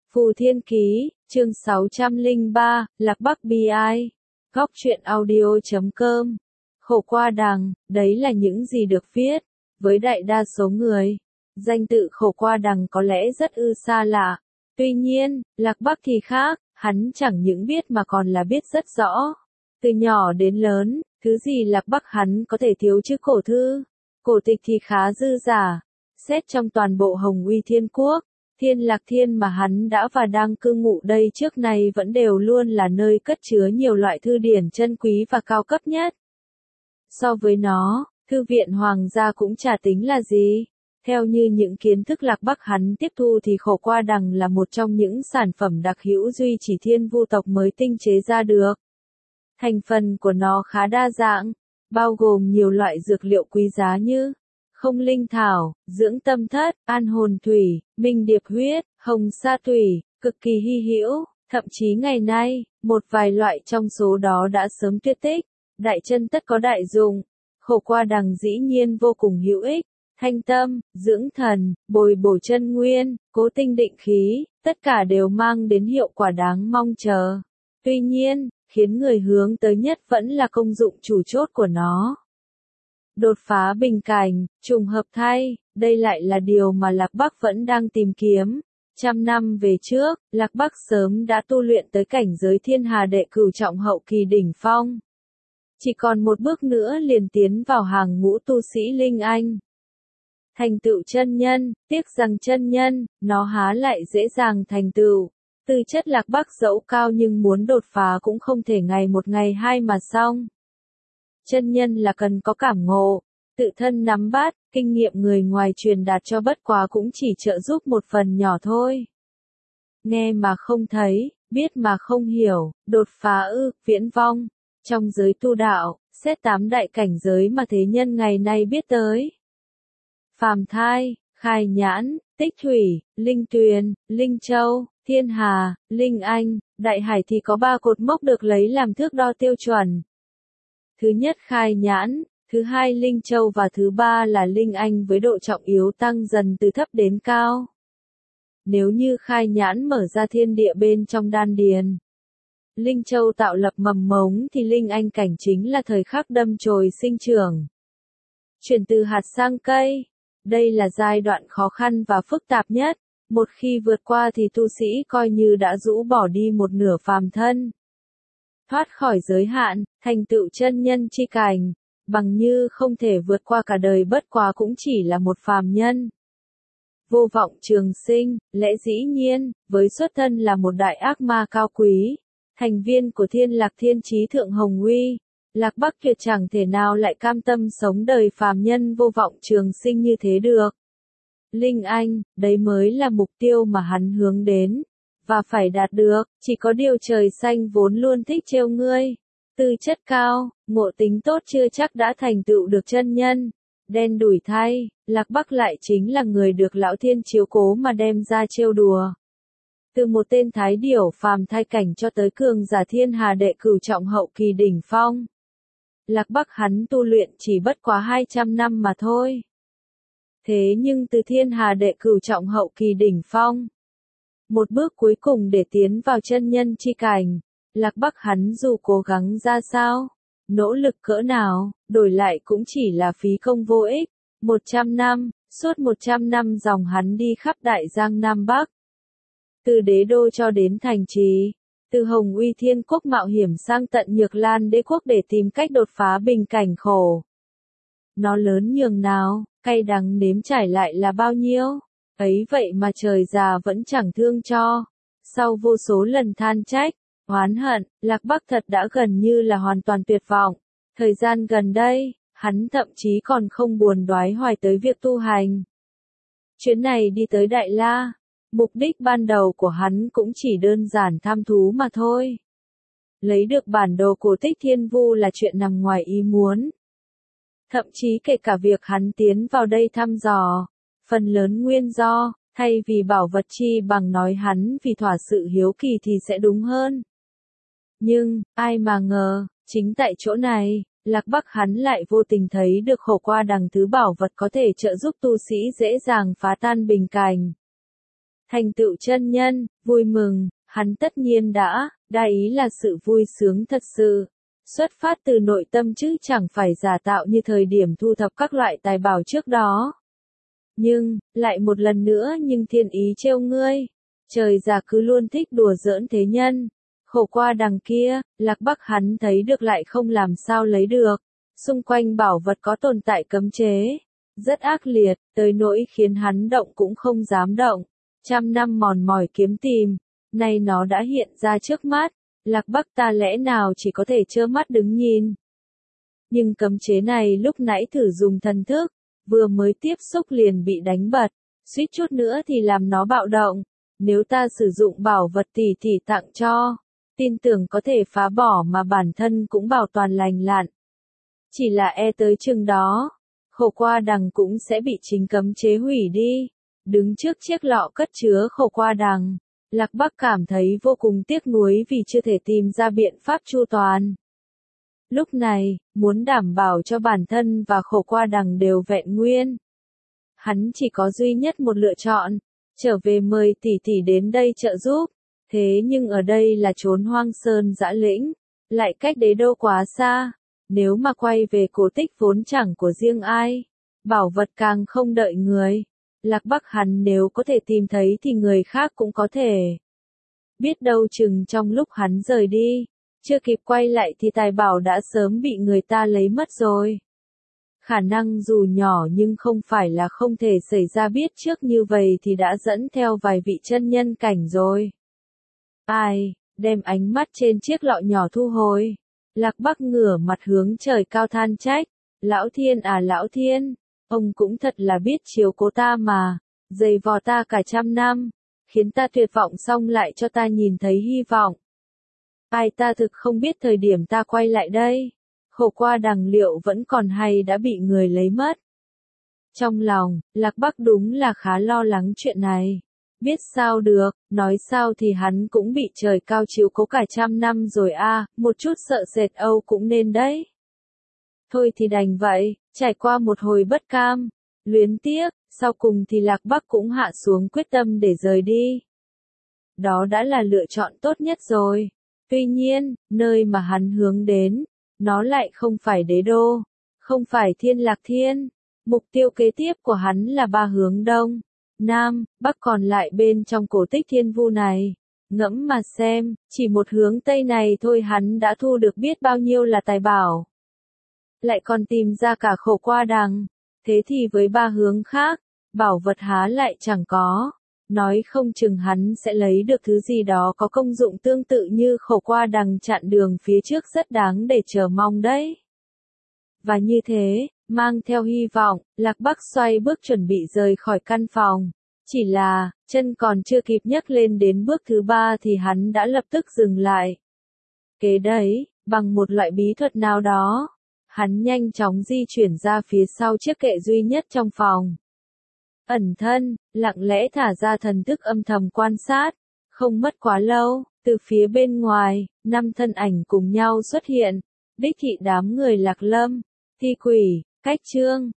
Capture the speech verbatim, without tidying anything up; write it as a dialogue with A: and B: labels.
A: Phù Thiên Ký, chương sáu trăm lẻ ba, Lạc Bắc bi ai. Góc truyện audio chấm com. Khổ qua đằng, đấy là những gì được viết. Với đại đa số người, danh tự khổ qua đằng có lẽ rất ư xa lạ. Tuy nhiên, Lạc Bắc thì khác, hắn chẳng những biết mà còn là biết rất rõ. Từ nhỏ đến lớn, thứ gì Lạc Bắc hắn có thể thiếu chứ cổ thư. Cổ tịch thì khá dư giả. Xét trong toàn bộ Hồng Uy Thiên Quốc, Thiên Lạc Thiên mà hắn đã và đang cư ngụ đây trước này vẫn đều luôn là nơi cất chứa nhiều loại thư điển chân quý và cao cấp nhất. So với nó, thư viện hoàng gia cũng chả tính là gì. Theo như những kiến thức Lạc Bắc hắn tiếp thu thì khổ qua đằng là một trong những sản phẩm đặc hữu duy chỉ Thiên Vu tộc mới tinh chế ra được. Thành phần của nó khá đa dạng, bao gồm nhiều loại dược liệu quý giá như không linh thảo, dưỡng tâm thất, an hồn thủy, minh điệp huyết, hồng sa thủy, cực kỳ hy hữu, thậm chí ngày nay, một vài loại trong số đó đã sớm tuyệt tích. Đại chân tất có đại dụng, khổ qua đằng dĩ nhiên vô cùng hữu ích, thanh tâm, dưỡng thần, bồi bổ chân nguyên, cố tinh định khí, tất cả đều mang đến hiệu quả đáng mong chờ. Tuy nhiên, khiến người hướng tới nhất vẫn là công dụng chủ chốt của nó. Đột phá bình cảnh, trùng hợp thay, đây lại là điều mà Lạc Bắc vẫn đang tìm kiếm. Trăm năm về trước, Lạc Bắc sớm đã tu luyện tới cảnh giới thiên hà đệ cửu trọng hậu kỳ đỉnh phong. Chỉ còn một bước nữa liền tiến vào hàng ngũ tu sĩ Linh Anh. Thành tựu chân nhân, tiếc rằng chân nhân, nó há lại dễ dàng thành tựu. Tư chất Lạc Bắc dẫu cao nhưng muốn đột phá cũng không thể ngày một ngày hai mà xong. Chân nhân là cần có cảm ngộ, tự thân nắm bắt, kinh nghiệm người ngoài truyền đạt cho bất quá cũng chỉ trợ giúp một phần nhỏ thôi. Nghe mà không thấy, biết mà không hiểu, đột phá ư, viễn vong. Trong giới tu đạo, xét tám đại cảnh giới mà thế nhân ngày nay biết tới. Phàm thai, khai nhãn, tích thủy, linh tuyền, linh châu, thiên hà, linh anh, đại hải thì có ba cột mốc được lấy làm thước đo tiêu chuẩn. Thứ nhất khai nhãn, thứ hai linh châu và thứ ba là linh anh với độ trọng yếu tăng dần từ thấp đến cao. Nếu như khai nhãn mở ra thiên địa bên trong đan điền, linh châu tạo lập mầm mống thì linh anh cảnh chính là thời khắc đâm chồi sinh trưởng. Chuyển từ hạt sang cây, đây là giai đoạn khó khăn và phức tạp nhất, một khi vượt qua thì tu sĩ coi như đã rũ bỏ đi một nửa phàm thân. Thoát khỏi giới hạn, thành tựu chân nhân chi cảnh, bằng như không thể vượt qua cả đời bất quá cũng chỉ là một phàm nhân. Vô vọng trường sinh, lẽ dĩ nhiên, với xuất thân là một đại ác ma cao quý, thành viên của Thiên Lạc Thiên Chí Thượng Hồng Uy, Lạc Bắc tuyệt chẳng thể nào lại cam tâm sống đời phàm nhân vô vọng trường sinh như thế được. Linh Anh, đấy mới là mục tiêu mà hắn hướng đến. Và phải đạt được, chỉ có điều trời xanh vốn luôn thích trêu ngươi. Tư chất cao, ngộ tính tốt chưa chắc đã thành tựu được chân nhân. Đen đủi thay, Lạc Bắc lại chính là người được Lão Thiên chiếu cố mà đem ra trêu đùa. Từ một tên thái điểu phàm thai cảnh cho tới cường giả thiên hà đệ cửu trọng hậu kỳ đỉnh phong. Lạc Bắc hắn tu luyện chỉ bất quá hai trăm năm mà thôi. Thế nhưng từ thiên hà đệ cửu trọng hậu kỳ đỉnh phong, một bước cuối cùng để tiến vào chân nhân chi cảnh, Lạc Bắc hắn dù cố gắng ra sao, nỗ lực cỡ nào, đổi lại cũng chỉ là phí công vô ích. Một trăm năm, suốt một trăm năm dòng hắn đi khắp đại giang Nam Bắc. Từ đế đô cho đến thành trì, từ Hồng Uy Thiên Quốc mạo hiểm sang tận Nhược Lan Đế Quốc để tìm cách đột phá bình cảnh khổ. Nó lớn nhường nào, cay đắng nếm trải lại là bao nhiêu? Ấy vậy mà trời già vẫn chẳng thương cho. Sau vô số lần than trách, oán hận, Lạc Bắc thật đã gần như là hoàn toàn tuyệt vọng. Thời gian gần đây, hắn thậm chí còn không buồn đoái hoài tới việc tu hành. Chuyến này đi tới Đại La, mục đích ban đầu của hắn cũng chỉ đơn giản tham thú mà thôi. Lấy được bản đồ cổ tích Thiên Vu là chuyện nằm ngoài ý muốn. Thậm chí kể cả việc hắn tiến vào đây thăm dò, phần lớn nguyên do, thay vì bảo vật chi bằng nói hắn vì thỏa sự hiếu kỳ thì sẽ đúng hơn. Nhưng, ai mà ngờ, chính tại chỗ này, Lạc Bắc hắn lại vô tình thấy được khổ qua đằng thứ bảo vật có thể trợ giúp tu sĩ dễ dàng phá tan bình cảnh. Thành tựu chân nhân, vui mừng, hắn tất nhiên đã, đa ý là sự vui sướng thật sự. Xuất phát từ nội tâm chứ chẳng phải giả tạo như thời điểm thu thập các loại tài bảo trước đó. Nhưng, lại một lần nữa nhưng thiên ý trêu ngươi. Trời già cứ luôn thích đùa giỡn thế nhân. Khổ qua đằng kia, Lạc Bắc hắn thấy được lại không làm sao lấy được. Xung quanh bảo vật có tồn tại cấm chế. Rất ác liệt, tới nỗi khiến hắn động cũng không dám động. Trăm năm mòn mỏi kiếm tìm, nay nó đã hiện ra trước mắt. Lạc Bắc ta lẽ nào chỉ có thể trơ mắt đứng nhìn. Nhưng cấm chế này lúc nãy thử dùng thần thức, vừa mới tiếp xúc liền bị đánh bật, suýt chút nữa thì làm nó bạo động. Nếu ta sử dụng bảo vật tỷ tỷ tặng cho, tin tưởng có thể phá bỏ mà bản thân cũng bảo toàn lành lặn. Chỉ là e tới chừng đó, khổ qua đằng cũng sẽ bị chính cấm chế hủy đi. Đứng trước chiếc lọ cất chứa khổ qua đằng, Lạc Bắc cảm thấy vô cùng tiếc nuối vì chưa thể tìm ra biện pháp chu toàn. Lúc này, muốn đảm bảo cho bản thân và khổ qua đằng đều vẹn nguyên. Hắn chỉ có duy nhất một lựa chọn, trở về mời tỷ tỷ đến đây trợ giúp. Thế nhưng ở đây là chốn hoang sơn dã lĩnh, lại cách đế đô quá xa. Nếu mà quay về cổ tích vốn chẳng của riêng ai, bảo vật càng không đợi người. Lạc Bắc hắn nếu có thể tìm thấy thì người khác cũng có thể. Biết đâu chừng trong lúc hắn rời đi, chưa kịp quay lại thì tài bảo đã sớm bị người ta lấy mất rồi. Khả năng dù nhỏ nhưng không phải là không thể xảy ra, biết trước như vậy thì đã dẫn theo vài vị chân nhân cảnh rồi. Ai, đem ánh mắt trên chiếc lọ nhỏ thu hồi. Lạc Bắc ngửa mặt hướng trời cao than trách. Lão Thiên à lão Thiên, ông cũng thật là biết chiếu cố ta mà, giày vò ta cả trăm năm, khiến ta tuyệt vọng xong lại cho ta nhìn thấy hy vọng. Ai ta thực không biết thời điểm ta quay lại đây, khổ qua đằng liệu vẫn còn hay đã bị người lấy mất. Trong lòng, Lạc Bắc đúng là khá lo lắng chuyện này. Biết sao được, nói sao thì hắn cũng bị trời cao chiếu cố cả trăm năm rồi a, à, một chút sợ sệt âu cũng nên đấy. Thôi thì đành vậy, trải qua một hồi bất cam, luyến tiếc, sau cùng thì Lạc Bắc cũng hạ xuống quyết tâm để rời đi. Đó đã là lựa chọn tốt nhất rồi. Tuy nhiên, nơi mà hắn hướng đến, nó lại không phải đế đô, không phải Thiên Lạc Thiên. Mục tiêu kế tiếp của hắn là ba hướng đông, nam, bắc, còn lại bên trong cổ tích thiên vu này. Ngẫm mà xem, chỉ một hướng tây này thôi hắn đã thu được biết bao nhiêu là tài bảo. Lại còn tìm ra cả khổ qua đằng. Thế thì với ba hướng khác, bảo vật há lại chẳng có. Nói không chừng hắn sẽ lấy được thứ gì đó có công dụng tương tự như khổ qua đằng chặn đường phía trước, rất đáng để chờ mong đấy. Và như thế, mang theo hy vọng, Lạc Bắc xoay bước chuẩn bị rời khỏi căn phòng. Chỉ là, chân còn chưa kịp nhấc lên đến bước thứ ba thì hắn đã lập tức dừng lại. Kế đấy, bằng một loại bí thuật nào đó, hắn nhanh chóng di chuyển ra phía sau chiếc kệ duy nhất trong phòng. Ẩn thân, lặng lẽ thả ra thần thức âm thầm quan sát. Không mất quá lâu, từ phía bên ngoài, năm thân ảnh cùng nhau xuất hiện. Đích thị đám người Lạc Lâm, Thi Quỷ, Cách Trương,